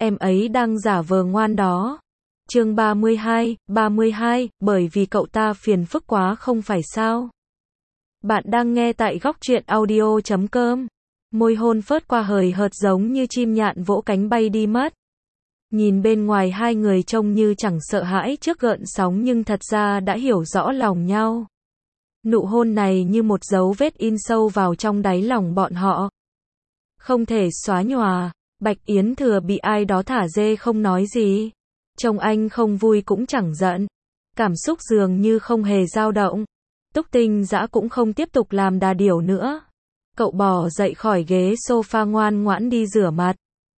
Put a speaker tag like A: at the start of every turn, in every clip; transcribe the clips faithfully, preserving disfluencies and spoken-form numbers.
A: em ấy đang giả vờ ngoan đó. Chương ba mươi hai, ba mươi hai, bởi vì cậu ta phiền phức quá không phải sao? Bạn đang nghe tại góc truyện audio chấm com. Môi hôn phớt qua hời hợt giống như chim nhạn vỗ cánh bay đi mất. Nhìn bên ngoài hai người trông như chẳng sợ hãi trước gợn sóng nhưng thật ra đã hiểu rõ lòng nhau. Nụ hôn này như một dấu vết in sâu vào trong đáy lòng bọn họ. Không thể xóa nhòa. Bạch Yến Thừa bị ai đó thả dê không nói gì. Trông anh không vui cũng chẳng giận. Cảm xúc dường như không hề dao động. Túc Tinh Dã cũng không tiếp tục làm đà điểu nữa. Cậu bò dậy khỏi ghế sofa ngoan ngoãn đi rửa mặt.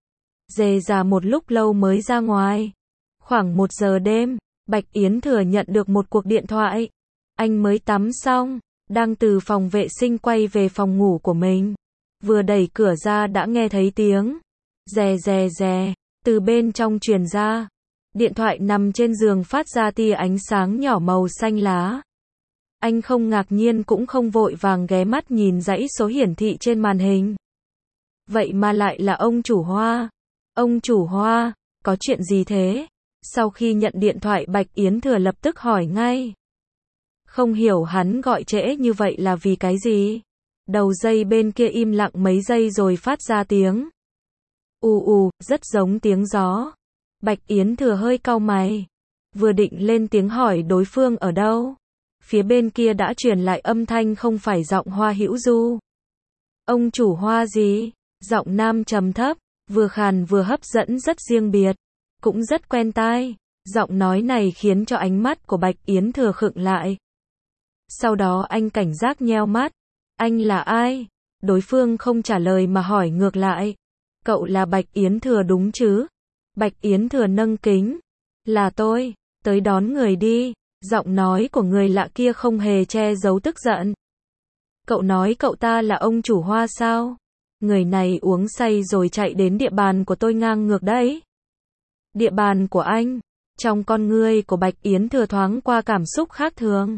A: Dề ra một lúc lâu mới ra ngoài. Khoảng một giờ đêm, Bạch Yến Thừa nhận được một cuộc điện thoại. Anh mới tắm xong, đang từ phòng vệ sinh quay về phòng ngủ của mình. Vừa đẩy cửa ra đã nghe thấy tiếng rè rè rè từ bên trong truyền ra. Điện thoại nằm trên giường phát ra tia ánh sáng nhỏ màu xanh lá. Anh không ngạc nhiên cũng không vội vàng ghé mắt nhìn dãy số hiển thị trên màn hình. Vậy mà lại là ông chủ Hoa. Ông chủ Hoa, có chuyện gì thế? Sau khi nhận điện thoại Bạch Yến Thừa lập tức hỏi ngay. Không hiểu hắn gọi trễ như vậy là vì cái gì? Đầu dây bên kia im lặng mấy giây rồi phát ra tiếng ù ù, rất giống tiếng gió. Bạch Yến Thừa hơi cau mày. Vừa định lên tiếng hỏi đối phương ở đâu. Phía bên kia đã truyền lại âm thanh không phải giọng Hoa Hữu Du. Ông chủ Hoa gì? Giọng nam trầm thấp, vừa khàn vừa hấp dẫn rất riêng biệt. Cũng rất quen tai. Giọng nói này khiến cho ánh mắt của Bạch Yến Thừa khựng lại. Sau đó anh cảnh giác nheo mắt. Anh là ai? Đối phương không trả lời mà hỏi ngược lại. Cậu là Bạch Yến Thừa đúng chứ? Bạch Yến Thừa nâng kính. Là tôi, tới đón người đi. Giọng nói của người lạ kia không hề che giấu tức giận. Cậu nói cậu ta là ông chủ Hoa sao? Người này uống say rồi chạy đến địa bàn của tôi ngang ngược đấy. Địa bàn của anh? Trong con ngươi của Bạch Yến Thừa thoáng qua cảm xúc khác thường.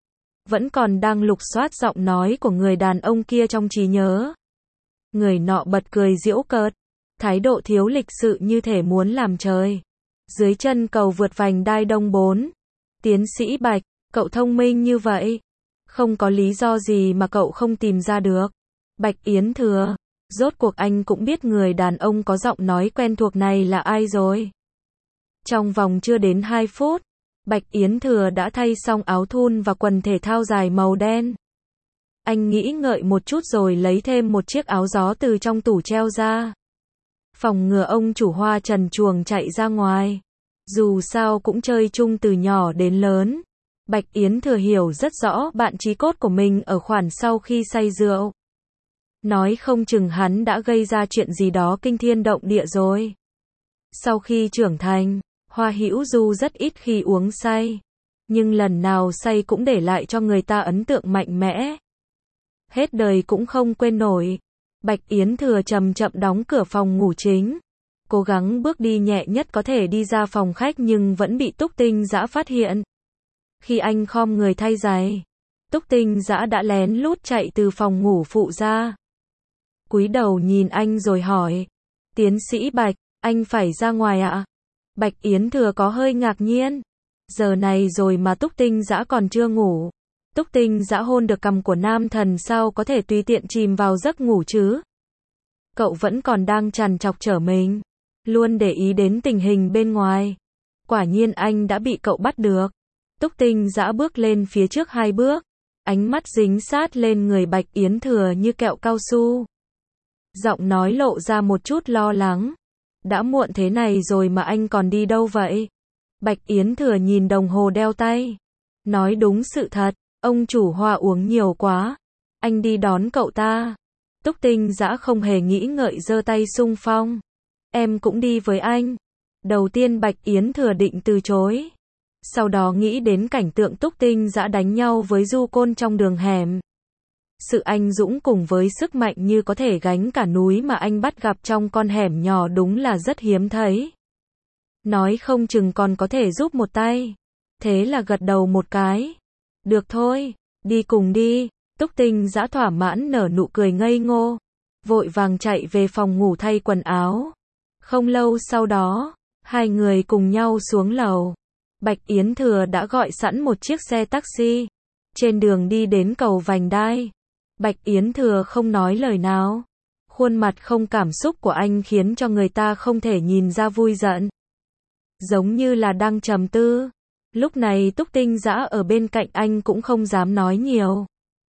A: Vẫn còn đang lục soát giọng nói của người đàn ông kia trong trí nhớ. Người nọ bật cười giễu cợt, thái độ thiếu lịch sự như thể muốn làm trời. Dưới chân cầu vượt vành đai đông bốn. Tiến sĩ Bạch, cậu thông minh như vậy. Không có lý do gì mà cậu không tìm ra được. Bạch Yến Thừa, rốt cuộc anh cũng biết người đàn ông có giọng nói quen thuộc này là ai rồi. Trong vòng chưa đến hai phút, Bạch Yến Thừa đã thay xong áo thun và quần thể thao dài màu đen. Anh nghĩ ngợi một chút rồi lấy thêm một chiếc áo gió từ trong tủ treo ra. Phòng ngừa ông chủ Hoa trần truồng chạy ra ngoài. Dù sao cũng chơi chung từ nhỏ đến lớn. Bạch Yến Thừa hiểu rất rõ bạn chí cốt của mình ở khoản sau khi say rượu. Nói không chừng hắn đã gây ra chuyện gì đó kinh thiên động địa rồi. Sau khi trưởng thành, Hoa Hữu Du rất ít khi uống say. Nhưng lần nào say cũng để lại cho người ta ấn tượng mạnh mẽ. Hết đời cũng không quên nổi. Bạch Yến Thừa chậm chậm đóng cửa phòng ngủ chính. Cố gắng bước đi nhẹ nhất có thể đi ra phòng khách nhưng vẫn bị Túc Tinh Dã phát hiện. Khi anh khom người thay giày, Túc Tinh Dã đã lén lút chạy từ phòng ngủ phụ ra. Cúi đầu nhìn anh rồi hỏi. Tiến sĩ Bạch, anh phải ra ngoài ạ? Bạch Yến Thừa có hơi ngạc nhiên. Giờ này rồi mà Túc Tinh Dã còn chưa ngủ. Túc Tinh Dã hôn được cằm của nam thần sao có thể tùy tiện chìm vào giấc ngủ chứ? Cậu vẫn còn đang trằn trọc trở mình. Luôn để ý đến tình hình bên ngoài. Quả nhiên anh đã bị cậu bắt được. Túc Tinh Dã bước lên phía trước hai bước. Ánh mắt dính sát lên người Bạch Yến Thừa như kẹo cao su. Giọng nói lộ ra một chút lo lắng. Đã muộn thế này rồi mà anh còn đi đâu vậy? Bạch Yến Thừa nhìn đồng hồ đeo tay. Nói đúng sự thật, ông chủ Hoa uống nhiều quá. Anh đi đón cậu ta. Túc Tinh Dã không hề nghĩ ngợi giơ tay xung phong. Em cũng đi với anh. Đầu tiên Bạch Yến Thừa định từ chối. Sau đó nghĩ đến cảnh tượng Túc Tinh Dã đánh nhau với Du Côn trong đường hẻm. Sự anh dũng cùng với sức mạnh như có thể gánh cả núi mà anh bắt gặp trong con hẻm nhỏ đúng là rất hiếm thấy. Nói không chừng còn có thể giúp một tay. Thế là gật đầu một cái. Được thôi, đi cùng đi. Túc Tinh Dã thỏa mãn nở nụ cười ngây ngô. Vội vàng chạy về phòng ngủ thay quần áo. Không lâu sau đó, hai người cùng nhau xuống lầu. Bạch Yến Thừa đã gọi sẵn một chiếc xe taxi. Trên đường đi đến cầu vành đai, Bạch Yến Thừa không nói lời nào. Khuôn mặt không cảm xúc của anh khiến cho người ta không thể nhìn ra vui giận. Giống như là đang trầm tư. Lúc này Túc Tinh Dã ở bên cạnh anh cũng không dám nói nhiều.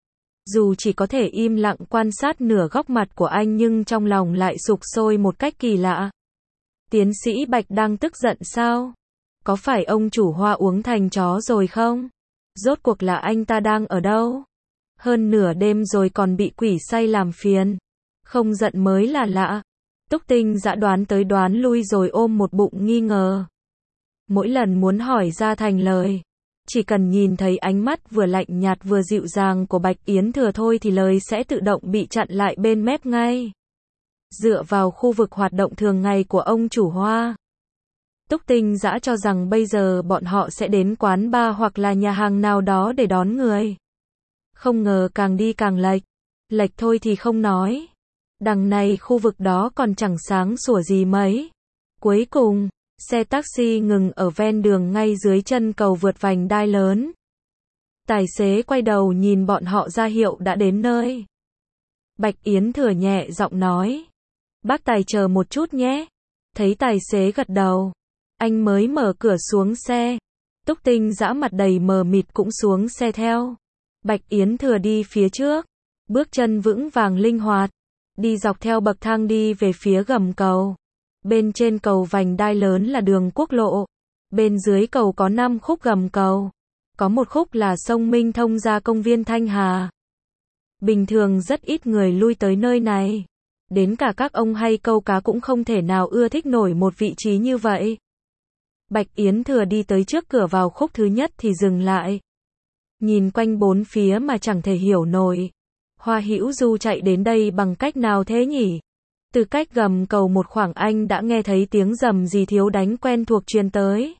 A: Dù chỉ có thể im lặng quan sát nửa góc mặt của anh nhưng trong lòng lại sục sôi một cách kỳ lạ. Tiến sĩ Bạch đang tức giận sao? Có phải ông chủ Hoa uống thành chó rồi không? Rốt cuộc là anh ta đang ở đâu? Hơn nửa đêm rồi còn bị quỷ say làm phiền. Không giận mới là lạ. Túc Tinh Dã đoán tới đoán lui rồi ôm một bụng nghi ngờ. Mỗi lần muốn hỏi ra thành lời, chỉ cần nhìn thấy ánh mắt vừa lạnh nhạt vừa dịu dàng của Bạch Yến Thừa thôi thì lời sẽ tự động bị chặn lại bên mép ngay. Dựa vào khu vực hoạt động thường ngày của ông chủ Hoa, Túc Tinh Dã cho rằng bây giờ bọn họ sẽ đến quán bar hoặc là nhà hàng nào đó để đón người. Không ngờ càng đi càng lệch. Lệch thôi thì không nói. Đằng này khu vực đó còn chẳng sáng sủa gì mấy. Cuối cùng, xe taxi ngừng ở ven đường ngay dưới chân cầu vượt vành đai lớn. Tài xế quay đầu nhìn bọn họ ra hiệu đã đến nơi. Bạch Yến Thừa nhẹ giọng nói. Bác Tài chờ một chút nhé. Thấy tài xế gật đầu, anh mới mở cửa xuống xe. Túc Tinh Dã mặt đầy mờ mịt cũng xuống xe theo. Bạch Yến Thừa đi phía trước, bước chân vững vàng linh hoạt, đi dọc theo bậc thang đi về phía gầm cầu. Bên trên cầu vành đai lớn là đường quốc lộ. Bên dưới cầu có năm khúc gầm cầu. Có một khúc là sông Minh thông ra công viên Thanh Hà. Bình thường rất ít người lui tới nơi này. Đến cả các ông hay câu cá cũng không thể nào ưa thích nổi một vị trí như vậy. Bạch Yến Thừa đi tới trước cửa vào khúc thứ nhất thì dừng lại. Nhìn quanh bốn phía mà chẳng thể hiểu nổi. Hoa Hữu Du chạy đến đây bằng cách nào thế nhỉ? Từ cách gầm cầu một khoảng anh đã nghe thấy tiếng rầm gì thiếu đánh quen thuộc truyền tới.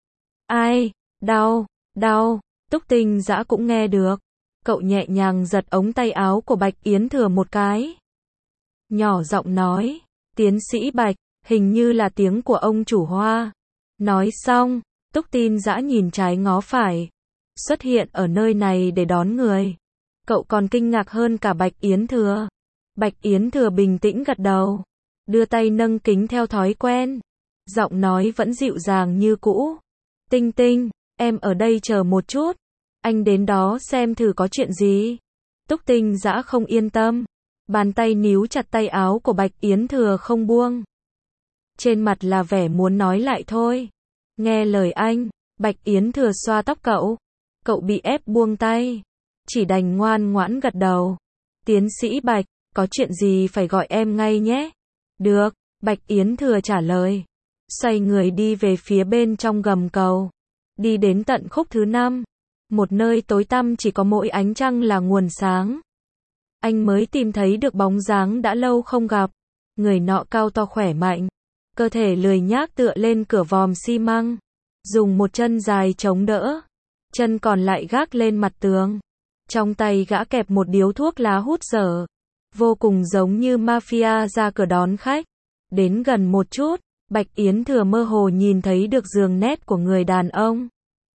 A: Ai? Đau, đau, Túc Tinh Dã cũng nghe được. Cậu nhẹ nhàng giật ống tay áo của Bạch Yến Thừa một cái. Nhỏ giọng nói, tiến sĩ Bạch, hình như là tiếng của ông chủ Hoa. Nói xong, Túc Tinh Dã nhìn trái ngó phải. Xuất hiện ở nơi này để đón người. Cậu còn kinh ngạc hơn cả Bạch Yến Thừa. Bạch Yến Thừa bình tĩnh gật đầu, đưa tay nâng kính theo thói quen. Giọng nói vẫn dịu dàng như cũ. Tinh Tinh, em ở đây chờ một chút. Anh đến đó xem thử có chuyện gì. Túc Tinh Dã không yên tâm. Bàn tay níu chặt tay áo của Bạch Yến Thừa không buông. Trên mặt là vẻ muốn nói lại thôi. Nghe lời anh, Bạch Yến Thừa xoa tóc cậu. Cậu bị ép buông tay. Chỉ đành ngoan ngoãn gật đầu. Tiến sĩ Bạch, có chuyện gì phải gọi em ngay nhé. Được, Bạch Yến Thừa trả lời. Xoay người đi về phía bên trong gầm cầu. Đi đến tận khúc thứ năm. Một nơi tối tăm chỉ có mỗi ánh trăng là nguồn sáng. Anh mới tìm thấy được bóng dáng đã lâu không gặp. Người nọ cao to khỏe mạnh. Cơ thể lười nhác tựa lên cửa vòm xi măng. Dùng một chân dài chống đỡ. Chân còn lại gác lên mặt tường. Trong tay gã kẹp một điếu thuốc lá hút dở. Vô cùng giống như mafia ra cửa đón khách. Đến gần một chút, Bạch Yến Thừa mơ hồ nhìn thấy được đường nét của người đàn ông.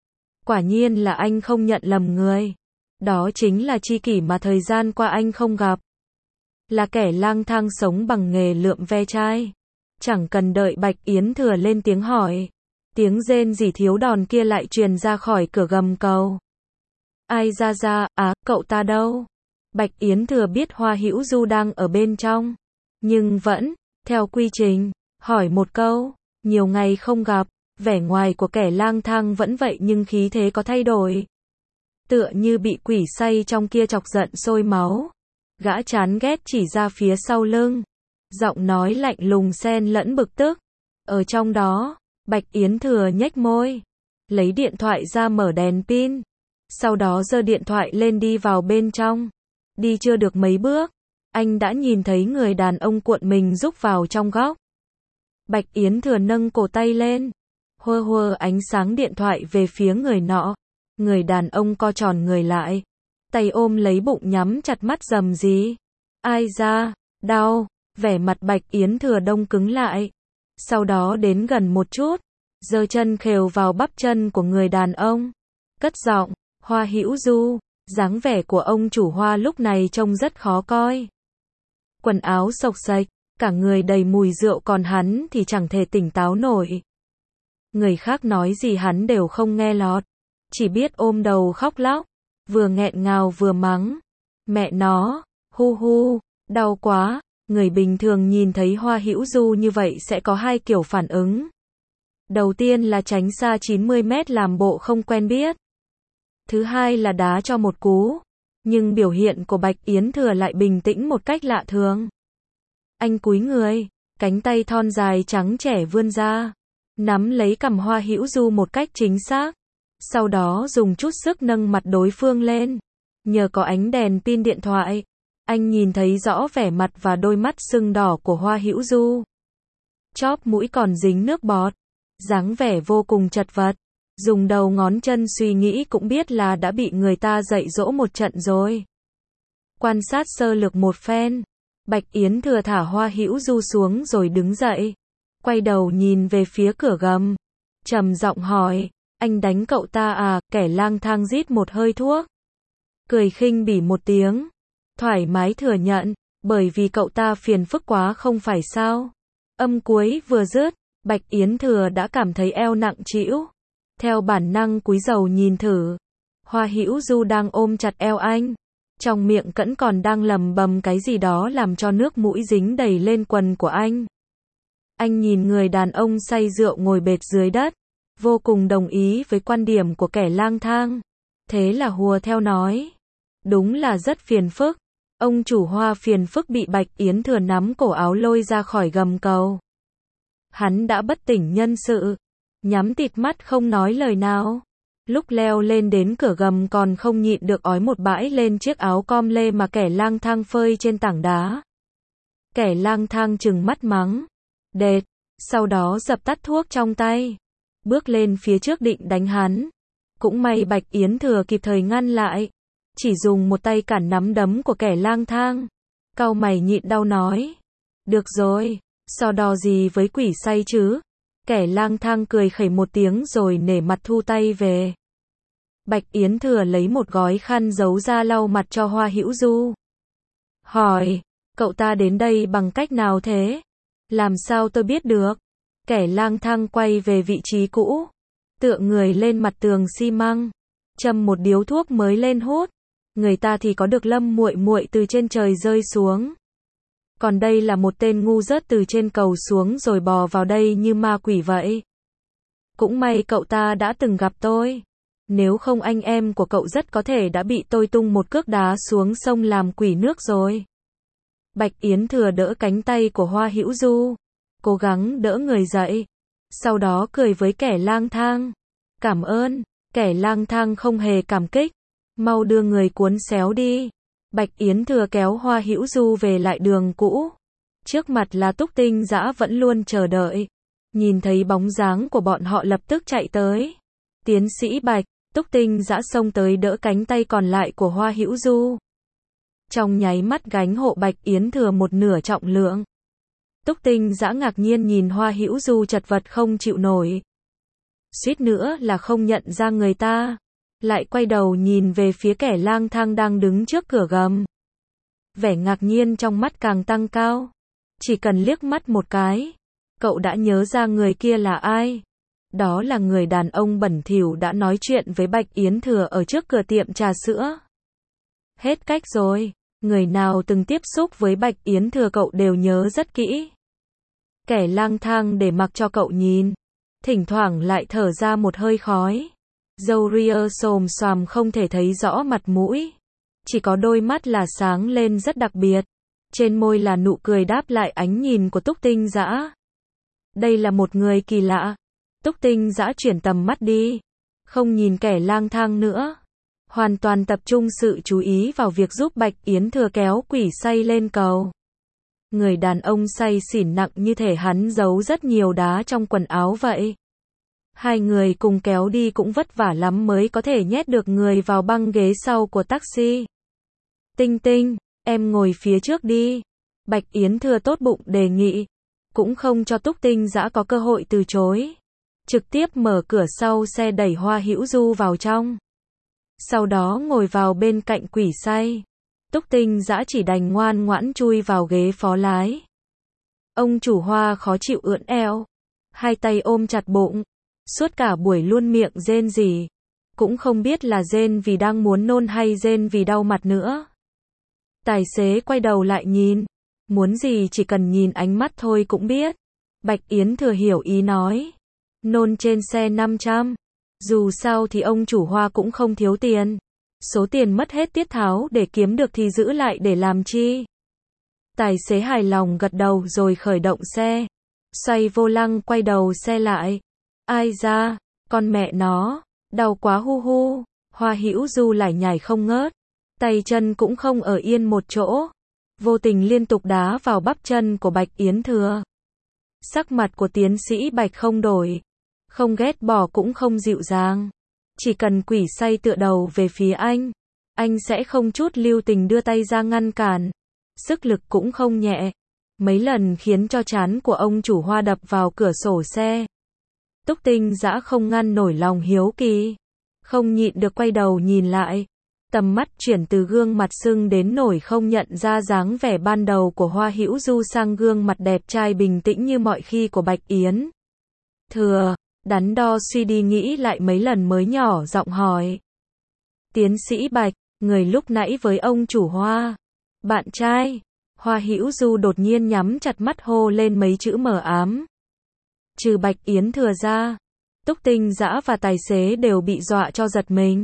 A: Quả nhiên là anh không nhận lầm người. Đó chính là tri kỷ mà thời gian qua anh không gặp. Là kẻ lang thang sống bằng nghề lượm ve chai. Chẳng cần đợi Bạch Yến Thừa lên tiếng hỏi. Tiếng rên rỉ thiếu đòn kia lại truyền ra khỏi cửa gầm cầu. Ai ra ra, á, cậu ta đâu? Bạch Yến Thừa biết Hoa Hữu Du đang ở bên trong. Nhưng vẫn, theo quy trình, hỏi một câu. Nhiều ngày không gặp, vẻ ngoài của kẻ lang thang vẫn vậy nhưng khí thế có thay đổi. Tựa như bị quỷ say trong kia chọc giận sôi máu. Gã chán ghét chỉ ra phía sau lưng. Giọng nói lạnh lùng xen lẫn bực tức. Ở trong đó, Bạch Yến Thừa nhếch môi. Lấy điện thoại ra mở đèn pin. Sau đó giơ điện thoại lên đi vào bên trong. Đi chưa được mấy bước, anh đã nhìn thấy người đàn ông cuộn mình rúc vào trong góc. Bạch Yến Thừa nâng cổ tay lên, hơ hơ ánh sáng điện thoại về phía người nọ. Người đàn ông co tròn người lại, tay ôm lấy bụng nhắm chặt mắt rầm rì. Ai ra, đau, vẻ mặt Bạch Yến Thừa đông cứng lại. Sau đó đến gần một chút, giơ chân khều vào bắp chân của người đàn ông. Cất giọng, Hoa Hữu Du, dáng vẻ của ông chủ Hoa lúc này trông rất khó coi. Quần áo xộc xệch, cả người đầy mùi rượu còn hắn thì chẳng thể tỉnh táo nổi. Người khác nói gì hắn đều không nghe lọt, chỉ biết ôm đầu khóc lóc, vừa nghẹn ngào vừa mắng. Mẹ nó, hu hu, đau quá. Người bình thường nhìn thấy Hoa Hữu Du như vậy sẽ có hai kiểu phản ứng. Đầu tiên là tránh xa chín mươi mét làm bộ không quen biết. Thứ hai là đá cho một cú. Nhưng biểu hiện của Bạch Yến Thừa lại bình tĩnh một cách lạ thường. Anh cúi người, cánh tay thon dài trắng trẻ vươn ra, nắm lấy cằm Hoa Hữu Du một cách chính xác. Sau đó dùng chút sức nâng mặt đối phương lên. Nhờ có ánh đèn pin điện thoại, anh nhìn thấy rõ vẻ mặt và đôi mắt sưng đỏ của Hoa Hữu Du. Chóp mũi còn dính nước bọt, dáng vẻ vô cùng chật vật. Dùng đầu ngón chân suy nghĩ cũng biết là đã bị người ta dạy dỗ một trận rồi. Quan sát sơ lược một phen, Bạch Yến Thừa thả Hoa Hữu Du xuống rồi đứng dậy. Quay đầu nhìn về phía cửa gầm. Trầm giọng hỏi, anh đánh cậu ta à? Kẻ lang thang rít một hơi thuốc. Cười khinh bỉ một tiếng. Thoải mái thừa nhận, bởi vì cậu ta phiền phức quá không phải sao. Âm cuối vừa dứt, Bạch Yến Thừa đã cảm thấy eo nặng trĩu. Theo bản năng cúi đầu nhìn thử. Hoa Hữu Du đang ôm chặt eo anh. Trong miệng cẫn còn đang lầm bầm cái gì đó làm cho nước mũi dính đầy lên quần của anh. Anh nhìn người đàn ông say rượu ngồi bệt dưới đất. Vô cùng đồng ý với quan điểm của kẻ lang thang. Thế là hùa theo nói. Đúng là rất phiền phức. Ông chủ Hoa phiền phức bị Bạch Yến Thừa nắm cổ áo lôi ra khỏi gầm cầu. Hắn đã bất tỉnh nhân sự. Nhắm tịt mắt không nói lời nào. Lúc leo lên đến cửa gầm còn không nhịn được ói một bãi lên chiếc áo com lê mà kẻ lang thang phơi trên tảng đá. Kẻ lang thang trừng mắt mắng. Đệt. Sau đó dập tắt thuốc trong tay. Bước lên phía trước định đánh hắn. Cũng may Bạch Yến Thừa kịp thời ngăn lại. Chỉ dùng một tay cản nắm đấm của kẻ lang thang. Cau mày nhịn đau nói. Được rồi, so đo gì với quỷ say chứ? Kẻ lang thang cười khẩy một tiếng rồi nể mặt thu tay về. Bạch Yến Thừa lấy một gói khăn giấu ra lau mặt cho Hoa Hữu Du. Hỏi, cậu ta đến đây bằng cách nào thế? Làm sao tôi biết được? Kẻ lang thang quay về vị trí cũ. Tựa người lên mặt tường xi măng. Châm một điếu thuốc mới lên hút. Người ta thì có được Lâm muội muội từ trên trời rơi xuống. Còn đây là một tên ngu rớt từ trên cầu xuống rồi bò vào đây như ma quỷ vậy. Cũng may cậu ta đã từng gặp tôi. Nếu không anh em của cậu rất có thể đã bị tôi tung một cước đá xuống sông làm quỷ nước rồi. Bạch Yến Thừa đỡ cánh tay của Hoa Hữu Du. Cố gắng đỡ người dậy. Sau đó cười với kẻ lang thang. Cảm ơn. Kẻ lang thang không hề cảm kích. Mau đưa người cuốn xéo đi. Bạch Yến Thừa kéo Hoa Hữu Du về lại đường cũ. Trước mặt là Túc Tinh Dã vẫn luôn chờ đợi. Nhìn thấy bóng dáng của bọn họ lập tức chạy tới. Tiến sĩ Bạch, Túc Tinh Dã xông tới đỡ cánh tay còn lại của Hoa Hữu Du. Trong nháy mắt gánh hộ Bạch Yến Thừa một nửa trọng lượng. Túc Tinh Dã ngạc nhiên nhìn Hoa Hữu Du chật vật không chịu nổi. Suýt nữa là không nhận ra người ta. Lại quay đầu nhìn về phía kẻ lang thang đang đứng trước cửa gầm. Vẻ ngạc nhiên trong mắt càng tăng cao. Chỉ cần liếc mắt một cái, cậu đã nhớ ra người kia là ai. Đó là người đàn ông bẩn thỉu đã nói chuyện với Bạch Yến Thừa ở trước cửa tiệm trà sữa. Hết cách rồi, người nào từng tiếp xúc với Bạch Yến Thừa cậu đều nhớ rất kỹ. Kẻ lang thang để mặc cho cậu nhìn, thỉnh thoảng lại thở ra một hơi khói. Râu ria xồm xoàm không thể thấy rõ mặt mũi. Chỉ có đôi mắt là sáng lên rất đặc biệt. Trên môi là nụ cười đáp lại ánh nhìn của Túc Tinh Dã. Đây là một người kỳ lạ. Túc Tinh Dã chuyển tầm mắt đi. Không nhìn kẻ lang thang nữa. Hoàn toàn tập trung sự chú ý vào việc giúp Bạch Yến Thừa kéo quỷ say lên cầu. Người đàn ông say xỉn nặng như thể hắn giấu rất nhiều đá trong quần áo vậy. Hai người cùng kéo đi cũng vất vả lắm mới có thể nhét được người vào băng ghế sau của taxi. Tinh Tinh, em ngồi phía trước đi. Bạch Yến Thừa tốt bụng đề nghị. cũng không cho Túc Tinh Dã có cơ hội từ chối. Trực tiếp mở cửa sau xe đẩy Hoa Hữu Du vào trong. Sau đó ngồi vào bên cạnh quỷ say. Túc Tinh Dã chỉ đành ngoan ngoãn chui vào ghế phó lái. Ông chủ Hoa khó chịu ưỡn eo, hai tay ôm chặt bụng, suốt cả buổi luôn miệng rên rỉ, cũng không biết là rên vì đang muốn nôn hay rên vì đau mặt nữa. Tài xế quay đầu lại nhìn, muốn gì chỉ cần nhìn ánh mắt thôi cũng biết. Bạch Yến Thừa hiểu ý nói, nôn trên xe năm trăm, dù sao thì ông chủ Hoa cũng không thiếu tiền. Số tiền mất hết tiết tháo để kiếm được thì giữ lại để làm chi? Tài xế hài lòng gật đầu rồi khởi động xe. Xoay vô lăng quay đầu xe lại. Ai da, con mẹ nó, đau quá hu hu. Hoa Hữu Du lải nhải không ngớt. Tay chân cũng không ở yên một chỗ. Vô tình liên tục đá vào bắp chân của Bạch Yến Thừa. Sắc mặt của tiến sĩ Bạch không đổi. Không ghét bỏ cũng không dịu dàng. Chỉ cần quỷ say tựa đầu về phía anh, anh sẽ không chút lưu tình đưa tay ra ngăn cản. Sức lực cũng không nhẹ. Mấy lần khiến cho trán của ông chủ Hoa đập vào cửa sổ xe. Túc Tinh Dã không ngăn nổi lòng hiếu kỳ. Không nhịn được quay đầu nhìn lại. Tầm mắt chuyển từ gương mặt sưng đến nổi không nhận ra dáng vẻ ban đầu của Hoa Hữu Du sang gương mặt đẹp trai bình tĩnh như mọi khi của Bạch Yến Thừa. Đắn đo suy đi nghĩ lại mấy lần mới nhỏ giọng hỏi. Tiến sĩ Bạch, người lúc nãy với ông chủ Hoa. Bạn trai. Hoa Hữu Du đột nhiên nhắm chặt mắt hô lên mấy chữ mờ ám. Trừ Bạch Yến Thừa ra, Túc Tinh Dã và tài xế đều bị dọa cho giật mình.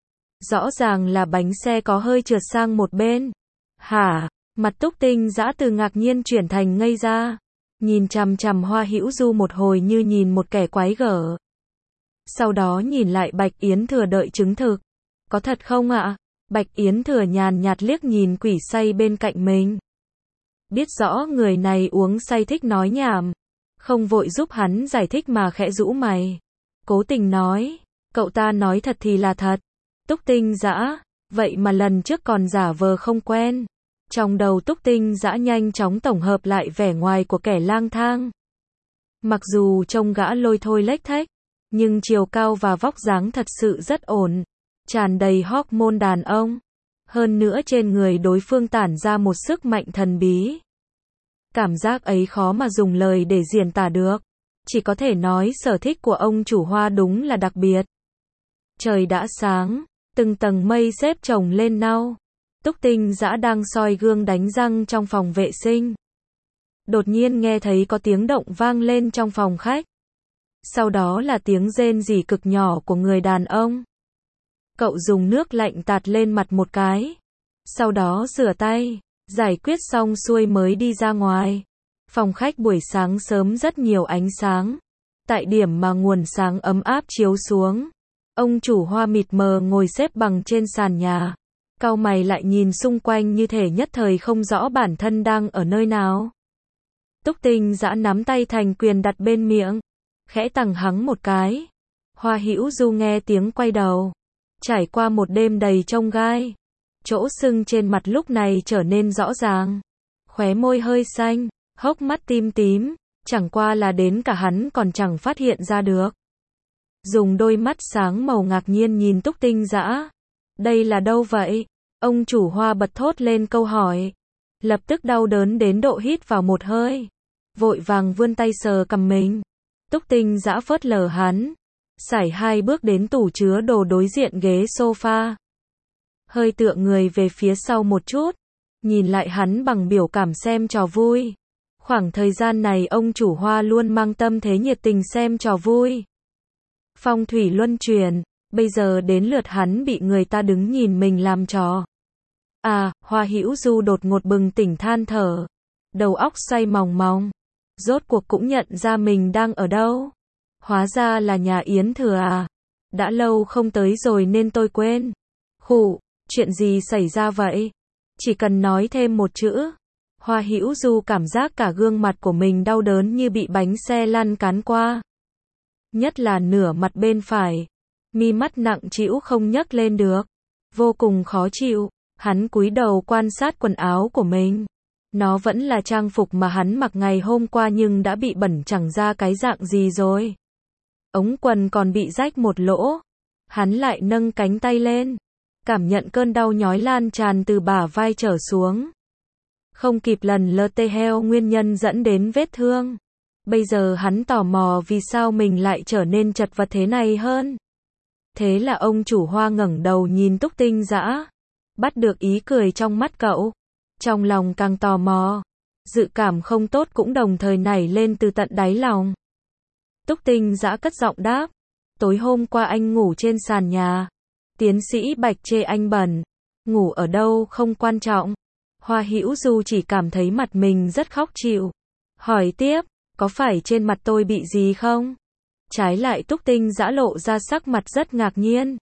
A: Rõ ràng là bánh xe có hơi trượt sang một bên. Hả? Mặt Túc Tinh Dã từ ngạc nhiên chuyển thành ngây ra. Nhìn chằm chằm Hoa Hữu Du một hồi như nhìn một kẻ quái gở. Sau đó nhìn lại Bạch Yến Thừa đợi chứng thực. Có thật không ạ? Bạch Yến Thừa nhàn nhạt liếc nhìn quỷ say bên cạnh mình. Biết rõ người này uống say thích nói nhảm. Không vội giúp hắn giải thích mà khẽ rũ mày. Cố tình nói, cậu ta nói thật thì là thật. Túc Tinh Dã, vậy mà lần trước còn giả vờ không quen. Trong đầu Túc Tinh Dã nhanh chóng tổng hợp lại vẻ ngoài của kẻ lang thang. Mặc dù trông gã lôi thôi lếch thếch, nhưng chiều cao và vóc dáng thật sự rất ổn, tràn đầy hormone đàn ông. Hơn nữa trên người đối phương tản ra một sức mạnh thần bí. Cảm giác ấy khó mà dùng lời để diễn tả được. Chỉ có thể nói sở thích của ông chủ Hoa đúng là đặc biệt. Trời đã sáng, từng tầng mây xếp chồng lên nhau. Túc Tinh Dã đang soi gương đánh răng trong phòng vệ sinh. Đột nhiên nghe thấy có tiếng động vang lên trong phòng khách. Sau đó là tiếng rên rỉ cực nhỏ của người đàn ông. Cậu dùng nước lạnh tạt lên mặt một cái. Sau đó rửa tay, giải quyết xong xuôi mới đi ra ngoài. Phòng khách buổi sáng sớm rất nhiều ánh sáng. Tại điểm mà nguồn sáng ấm áp chiếu xuống, ông chủ Hoa mịt mờ ngồi xếp bằng trên sàn nhà. Cau mày lại nhìn xung quanh như thể nhất thời không rõ bản thân đang ở nơi nào. Túc Tinh Dã nắm tay thành quyền đặt bên miệng, khẽ tằng hắng một cái. Hoa Hữu Du nghe tiếng quay đầu. Trải qua một đêm đầy chông gai, chỗ sưng trên mặt lúc này trở nên rõ ràng. Khóe môi hơi xanh, hốc mắt tím tím, chẳng qua là đến cả hắn còn chẳng phát hiện ra được. Dùng đôi mắt sáng màu ngạc nhiên nhìn Túc Tinh Dã. Đây là đâu vậy? Ông chủ Hoa bật thốt lên câu hỏi. Lập tức đau đớn đến độ hít vào một hơi. Vội vàng vươn tay sờ cằm mình. Túc Tinh Dã phớt lờ hắn. Sải hai bước đến tủ chứa đồ đối diện ghế sofa. Hơi tựa người về phía sau một chút. Nhìn lại hắn bằng biểu cảm xem trò vui. Khoảng thời gian này ông chủ Hoa luôn mang tâm thế nhiệt tình xem trò vui. Phong thủy luân chuyển. Bây giờ đến lượt hắn bị người ta đứng nhìn mình làm trò. À, Hoa Hữu Du đột ngột bừng tỉnh than thở. Đầu óc xoay mòng mòng. Rốt cuộc cũng nhận ra mình đang ở đâu. Hóa ra là nhà Yến Thừa à. Đã lâu không tới rồi nên tôi quên. Khụ, chuyện gì xảy ra vậy? Chỉ cần nói thêm một chữ. Hoa Hữu Du cảm giác cả gương mặt của mình đau đớn như bị bánh xe lăn cán qua. Nhất là nửa mặt bên phải. Mi mắt nặng trĩu không nhấc lên được. Vô cùng khó chịu. Hắn cúi đầu quan sát quần áo của mình. Nó vẫn là trang phục mà hắn mặc ngày hôm qua nhưng đã bị bẩn chẳng ra cái dạng gì rồi. Ống quần còn bị rách một lỗ. Hắn lại nâng cánh tay lên, cảm nhận cơn đau nhói lan tràn từ bả vai trở xuống. Không kịp lần lơ tê heo nguyên nhân dẫn đến vết thương. Bây giờ hắn tò mò vì sao mình lại trở nên chật vật thế này hơn. Thế là ông chủ Hoa ngẩng đầu nhìn Túc Tinh Dã, bắt được ý cười trong mắt cậu. Trong lòng càng tò mò, dự cảm không tốt cũng đồng thời nảy lên từ tận đáy lòng. Túc Tinh Dã cất giọng đáp, tối hôm qua anh ngủ trên sàn nhà. Tiến sĩ Bạch chê anh bẩn, ngủ ở đâu không quan trọng. Hoa Hữu Du chỉ cảm thấy mặt mình rất khó chịu. Hỏi tiếp, có phải trên mặt tôi bị gì không? Trái lại Túc Tinh Dã lộ ra sắc mặt rất ngạc nhiên.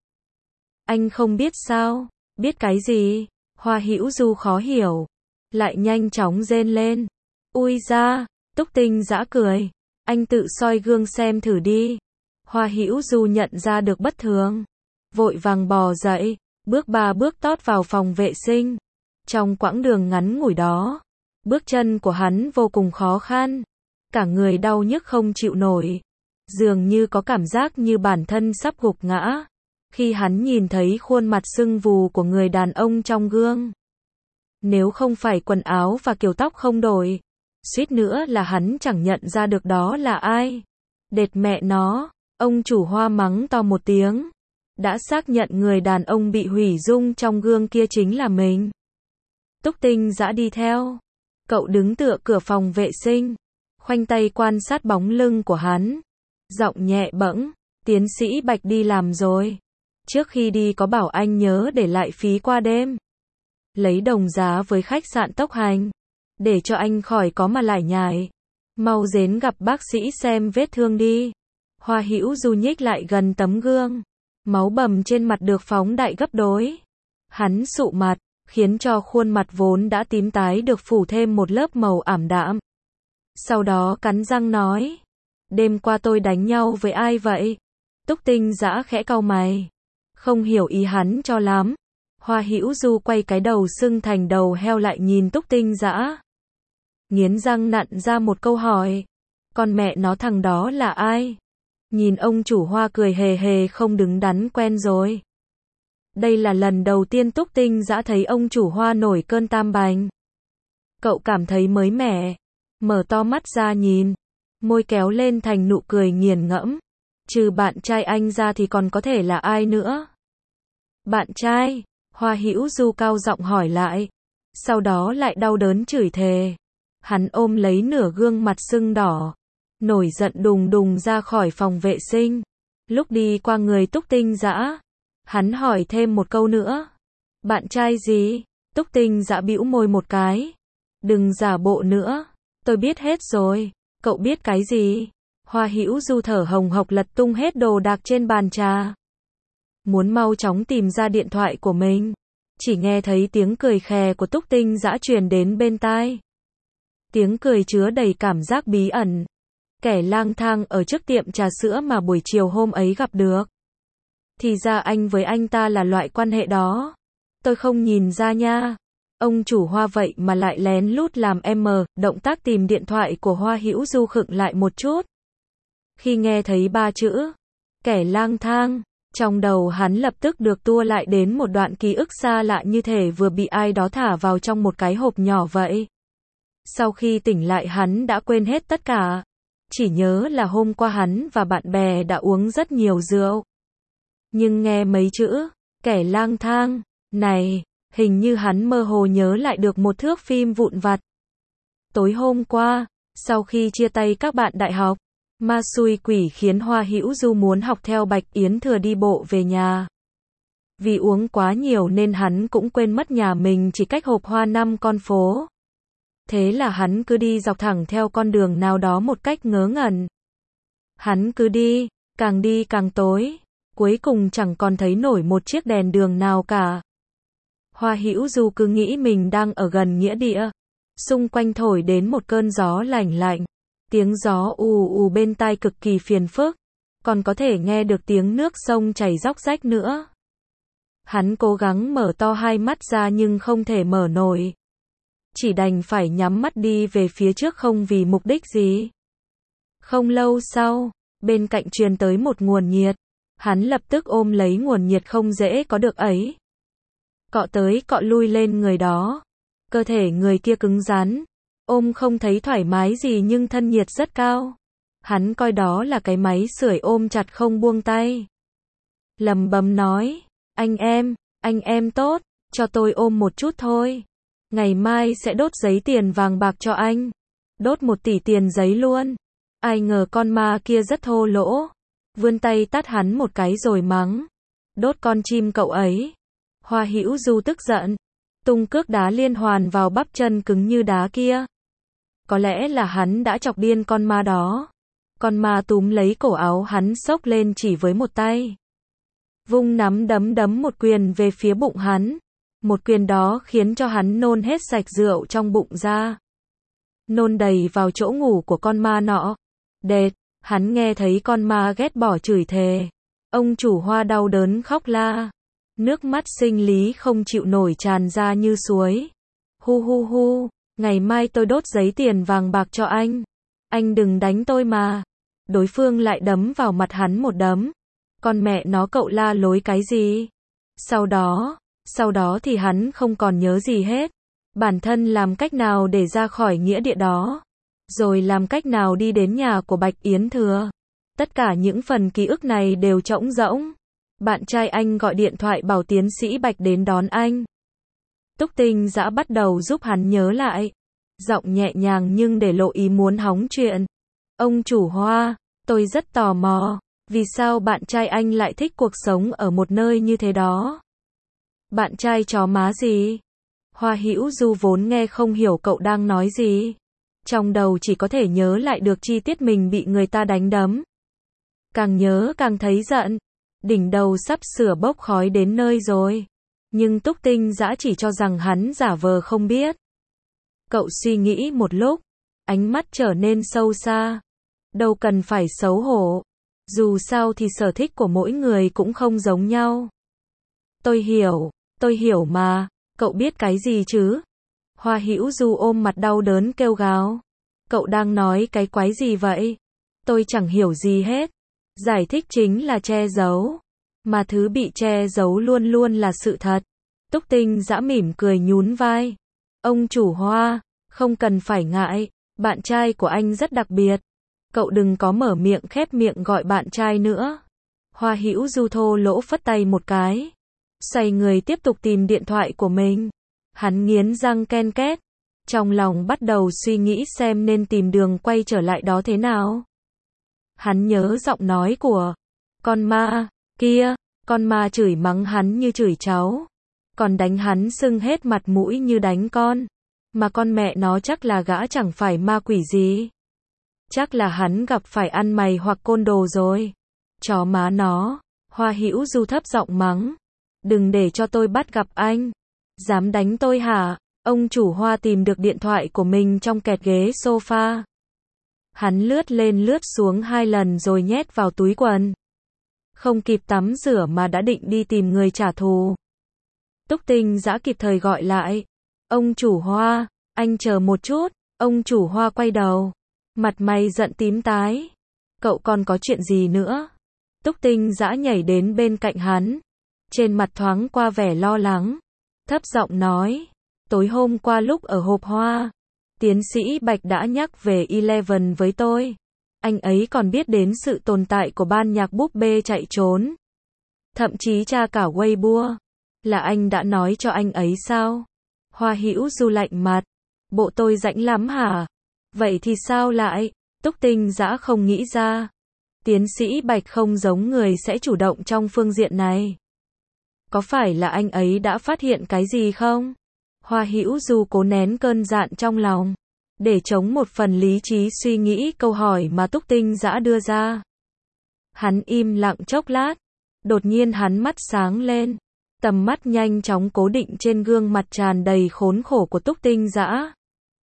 A: Anh không biết sao? Biết cái gì? Hoa Hữu Du khó hiểu, lại nhanh chóng rên lên. Ui da, Túc Tinh Dã cười, anh tự soi gương xem thử đi. Hoa Hữu Du nhận ra được bất thường, vội vàng bò dậy, bước ba bước tót vào phòng vệ sinh. Trong quãng đường ngắn ngủi đó, bước chân của hắn vô cùng khó khăn, cả người đau nhức không chịu nổi, dường như có cảm giác như bản thân sắp gục ngã. Khi hắn nhìn thấy khuôn mặt sưng vù của người đàn ông trong gương, nếu không phải quần áo và kiểu tóc không đổi, suýt nữa là hắn chẳng nhận ra được đó là ai. Đệt mẹ nó, ông chủ Hoa mắng to một tiếng, đã xác nhận người đàn ông bị hủy dung trong gương kia chính là mình. Túc Tinh Dã đi theo, cậu đứng tựa cửa phòng vệ sinh, khoanh tay quan sát bóng lưng của hắn, giọng nhẹ bẫng, tiến sĩ Bạch đi làm rồi. Trước khi đi có bảo anh nhớ để lại phí qua đêm. Lấy đồng giá với khách sạn Tốc Hành, để cho anh khỏi có mà lải nhải. Mau đến gặp bác sĩ xem vết thương đi. Hoa Hữu Du nhích lại gần tấm gương, máu bầm trên mặt được phóng đại gấp đôi. Hắn sụ mặt, khiến cho khuôn mặt vốn đã tím tái được phủ thêm một lớp màu ảm đạm. Sau đó cắn răng nói, đêm qua tôi đánh nhau với ai vậy? Túc Tinh Dã khẽ cau mày, không hiểu ý hắn cho lắm. Hoa Hữu Du quay cái đầu sưng thành đầu heo lại nhìn Túc Tinh Dã, nghiến răng nặn ra một câu hỏi, con mẹ nó thằng đó là ai? Nhìn ông chủ Hoa cười hề hề không đứng đắn quen rồi. Đây là lần đầu tiên Túc Tinh Dã thấy ông chủ Hoa nổi cơn tam bành. Cậu cảm thấy mới mẻ, mở to mắt ra nhìn, môi kéo lên thành nụ cười nghiền ngẫm. Trừ bạn trai anh ra thì còn có thể là ai nữa? Bạn trai? Hoa Hữu Du cao giọng hỏi lại, sau đó lại đau đớn chửi thề. Hắn ôm lấy nửa gương mặt sưng đỏ, nổi giận đùng đùng ra khỏi phòng vệ sinh. Lúc đi qua người Túc Tinh Dã, hắn hỏi thêm một câu nữa. Bạn trai gì? Túc Tinh Dã bĩu môi một cái. Đừng giả bộ nữa, tôi biết hết rồi. Cậu biết cái gì? Hoa Hữu Du thở hồng hộc lật tung hết đồ đạc trên bàn trà, muốn mau chóng tìm ra điện thoại của mình. Chỉ nghe thấy tiếng cười khè của Túc Tinh Dã truyền đến bên tai. Tiếng cười chứa đầy cảm giác bí ẩn. Kẻ lang thang ở trước tiệm trà sữa mà buổi chiều hôm ấy gặp được. Thì ra anh với anh ta là loại quan hệ đó. Tôi không nhìn ra nha. Ông chủ Hoa vậy mà lại lén lút làm em, động tác tìm điện thoại của Hoa Hữu Du khựng lại một chút. Khi nghe thấy ba chữ, kẻ lang thang, trong đầu hắn lập tức được tua lại đến một đoạn ký ức xa lạ như thể vừa bị ai đó thả vào trong một cái hộp nhỏ vậy. Sau khi tỉnh lại hắn đã quên hết tất cả. Chỉ nhớ là hôm qua hắn và bạn bè đã uống rất nhiều rượu. Nhưng nghe mấy chữ, kẻ lang thang, này, hình như hắn mơ hồ nhớ lại được một thước phim vụn vặt. Tối hôm qua, sau khi chia tay các bạn đại học, ma xui quỷ khiến Hoa Hữu Du muốn học theo Bạch Yến Thừa đi bộ về nhà. Vì uống quá nhiều nên hắn cũng quên mất nhà mình chỉ cách hộp hoa năm con phố. Thế là hắn cứ đi dọc thẳng theo con đường nào đó một cách ngớ ngẩn. Hắn cứ đi, càng đi càng tối, cuối cùng chẳng còn thấy nổi một chiếc đèn đường nào cả. Hoa Hữu Du cứ nghĩ mình đang ở gần nghĩa địa. Xung quanh thổi đến một cơn gió lạnh lạnh. Tiếng gió ù ù bên tai cực kỳ phiền phức. Còn có thể nghe được tiếng nước sông chảy róc rách nữa. Hắn cố gắng mở to hai mắt ra nhưng không thể mở nổi. chỉ đành phải nhắm mắt đi về phía trước không vì mục đích gì. Không lâu sau, bên cạnh truyền tới một nguồn nhiệt. Hắn lập tức ôm lấy nguồn nhiệt không dễ có được ấy. Cọ tới cọ lui lên người đó. Cơ thể người kia cứng rắn. Ôm không thấy thoải mái gì nhưng thân nhiệt rất cao. Hắn coi đó là cái máy sưởi ôm chặt không buông tay. Lầm bầm nói, anh em, anh em tốt, cho tôi ôm một chút thôi. Ngày mai sẽ đốt giấy tiền vàng bạc cho anh. Đốt một tỷ tiền giấy luôn. Ai ngờ con ma kia rất thô lỗ. Vươn tay tát hắn một cái rồi mắng. Đốt con chim cậu ấy. Hoa Hữu Du tức giận. Tung cước đá liên hoàn vào bắp chân cứng như đá kia. Có lẽ là hắn đã chọc điên con ma đó. Con ma túm lấy cổ áo hắn xốc lên chỉ với một tay. Vung nắm đấm đấm một quyền về phía bụng hắn. Một quyền đó khiến cho hắn nôn hết sạch rượu trong bụng ra. Nôn đầy vào chỗ ngủ của con ma nọ. Đệt, hắn nghe thấy con ma ghét bỏ chửi thề. Ông chủ Hoa đau đớn khóc la. Nước mắt sinh lý không chịu nổi tràn ra như suối. Hu hu hu, ngày mai tôi đốt giấy tiền vàng bạc cho anh. Anh đừng đánh tôi mà. Đối phương lại đấm vào mặt hắn một đấm. Con mẹ nó cậu la lối cái gì? Sau đó, sau đó thì hắn không còn nhớ gì hết. Bản thân làm cách nào để ra khỏi nghĩa địa đó. Rồi làm cách nào đi đến nhà của Bạch Yến Thừa. Tất cả những phần ký ức này đều trống rỗng. Bạn trai anh gọi điện thoại bảo tiến sĩ Bạch đến đón anh. Túc Tinh Dã bắt đầu giúp hắn nhớ lại. Giọng nhẹ nhàng nhưng để lộ ý muốn hóng chuyện. Ông chủ Hoa, tôi rất tò mò. Vì sao bạn trai anh lại thích cuộc sống ở một nơi như thế đó? Bạn trai chó má gì? Hoa Hữu Du vốn nghe không hiểu cậu đang nói gì. Trong đầu chỉ có thể nhớ lại được chi tiết mình bị người ta đánh đấm. Càng nhớ càng thấy giận. Đỉnh đầu sắp sửa bốc khói đến nơi rồi. Nhưng Túc Tinh Dã chỉ cho rằng hắn giả vờ không biết. Cậu suy nghĩ một lúc. Ánh mắt trở nên sâu xa. Đâu cần phải xấu hổ. Dù sao thì sở thích của mỗi người cũng không giống nhau. Tôi hiểu, tôi hiểu mà. Cậu biết cái gì chứ? Hoa Hữu Du ôm mặt đau đớn kêu gào. Cậu đang nói cái quái gì vậy? Tôi chẳng hiểu gì hết. Giải thích chính là che giấu. Mà thứ bị che giấu luôn luôn là sự thật. Túc Tinh Dã mỉm cười nhún vai. Ông chủ Hoa, không cần phải ngại. Bạn trai của anh rất đặc biệt. Cậu đừng có mở miệng khép miệng gọi bạn trai nữa. Hoa Hữu Du thô lỗ phất tay một cái. Xoay người tiếp tục tìm điện thoại của mình. Hắn nghiến răng ken két. Trong lòng bắt đầu suy nghĩ xem nên tìm đường quay trở lại đó thế nào. Hắn nhớ giọng nói của con ma kia. Con ma chửi mắng hắn như chửi cháu. Còn đánh hắn sưng hết mặt mũi như đánh con. Mà con mẹ nó chắc là gã chẳng phải ma quỷ gì. Chắc là hắn gặp phải ăn mày hoặc côn đồ rồi. Chó má nó. Hoa Hữu Du thấp giọng mắng. Đừng để cho tôi bắt gặp anh. Dám đánh tôi hả? Ông chủ Hoa tìm được điện thoại của mình trong kẹt ghế sofa. Hắn lướt lên lướt xuống hai lần rồi nhét vào túi quần. Không kịp tắm rửa mà đã định đi tìm người trả thù. Túc Tinh Dã kịp thời gọi lại. Ông chủ Hoa, anh chờ một chút. Ông chủ Hoa quay đầu. Mặt mày giận tím tái. Cậu còn có chuyện gì nữa? Túc Tinh Dã nhảy đến bên cạnh hắn. Trên mặt thoáng qua vẻ lo lắng. Thấp giọng nói. Tối hôm qua lúc ở hộp hoa. Tiến sĩ Bạch đã nhắc về Eleven với tôi. Anh ấy còn biết đến sự tồn tại của ban nhạc búp bê chạy trốn. Thậm chí tra cả Weibo. Là anh đã nói cho anh ấy sao? Hoa Hữu Du lạnh mặt. Bộ tôi rảnh lắm hả? Vậy thì sao lại? Túc Tinh Dã không nghĩ ra. Tiến sĩ Bạch không giống người sẽ chủ động trong phương diện này. Có phải là anh ấy đã phát hiện cái gì không? Hoa Hữu Du cố nén cơn giận trong lòng. Để chống một phần lý trí suy nghĩ câu hỏi mà Túc Tinh Dã đưa ra. Hắn im lặng chốc lát. Đột nhiên hắn mắt sáng lên. Tầm mắt nhanh chóng cố định trên gương mặt tràn đầy khốn khổ của Túc Tinh Dã.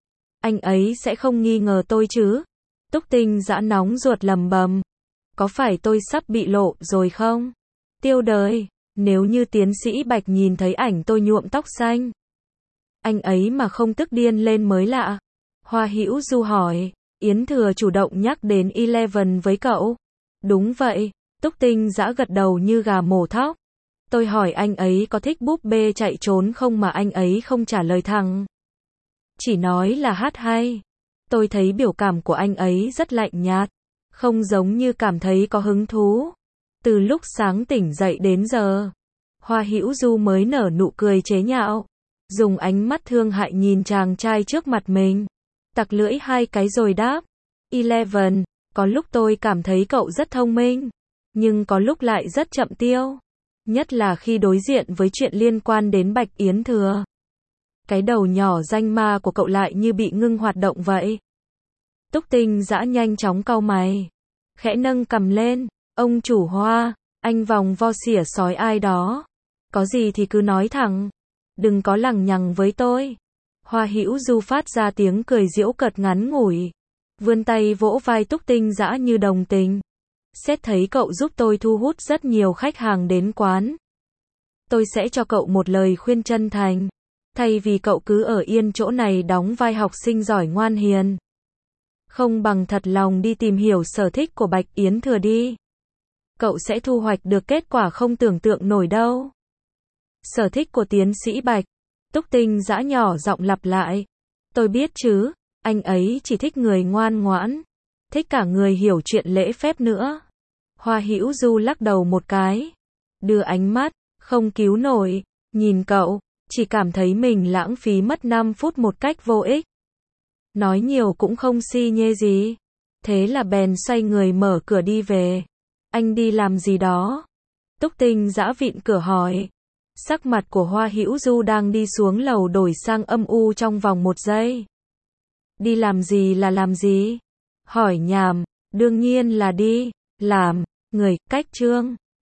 A: Anh ấy sẽ không nghi ngờ tôi chứ? Túc Tinh Dã nóng ruột lầm bầm. Có phải tôi sắp bị lộ rồi không? Tiêu đời, nếu như tiến sĩ Bạch nhìn thấy ảnh tôi nhuộm tóc xanh. Anh ấy mà không tức điên lên mới lạ. Hoa Hữu Du hỏi. Yến Thừa chủ động nhắc đến Eleven với cậu. Đúng vậy. Túc Tinh Dã gật đầu như gà mổ thóc. Tôi hỏi anh ấy có thích búp bê chạy trốn không mà anh ấy không trả lời thẳng. Chỉ nói là hát hay. Tôi thấy biểu cảm của anh ấy rất lạnh nhạt. Không giống như cảm thấy có hứng thú. Từ lúc sáng tỉnh dậy đến giờ, Hoa Hữu Du mới nở nụ cười chế nhạo. Dùng ánh mắt thương hại nhìn chàng trai trước mặt mình. Tặc lưỡi hai cái rồi đáp. Eleven, có lúc tôi cảm thấy cậu rất thông minh. Nhưng có lúc lại rất chậm tiêu. Nhất là khi đối diện với chuyện liên quan đến Bạch Yến Thừa. Cái đầu nhỏ danh ma của cậu lại như bị ngưng hoạt động vậy. Túc Tinh Dã nhanh chóng cau mày. Khẽ nâng cằm lên. Ông chủ Hoa, anh vòng vo xỉa sói ai đó. Có gì thì cứ nói thẳng. Đừng có lằng nhằng với tôi. Hoa Hữu Du phát ra tiếng cười giễu cợt ngắn ngủi. Vươn tay vỗ vai Túc Tinh Dã như đồng tình. Xét thấy cậu giúp tôi thu hút rất nhiều khách hàng đến quán. Tôi sẽ cho cậu một lời khuyên chân thành. Thay vì cậu cứ ở yên chỗ này đóng vai học sinh giỏi ngoan hiền. Không bằng thật lòng đi tìm hiểu sở thích của Bạch Yến Thừa đi. Cậu sẽ thu hoạch được kết quả không tưởng tượng nổi đâu. Sở thích của tiến sĩ Bạch. Túc Tinh Dã nhỏ giọng lặp lại. Tôi biết chứ, anh ấy chỉ thích người ngoan ngoãn. Thích cả người hiểu chuyện lễ phép nữa. Hoa Hữu Du lắc đầu một cái. Đưa ánh mắt, không cứu nổi. Nhìn cậu, chỉ cảm thấy mình lãng phí mất năm phút một cách vô ích. Nói nhiều cũng không si nhê gì. Thế là bèn xoay người mở cửa đi về. Anh đi làm gì đó? Túc Tinh Dã vịn cửa hỏi. Sắc mặt của Hoa Hữu Du đang đi xuống lầu đổi sang âm u trong vòng một giây. Đi làm gì là làm gì? Hỏi nhảm, đương nhiên là đi, làm, người, cách chương.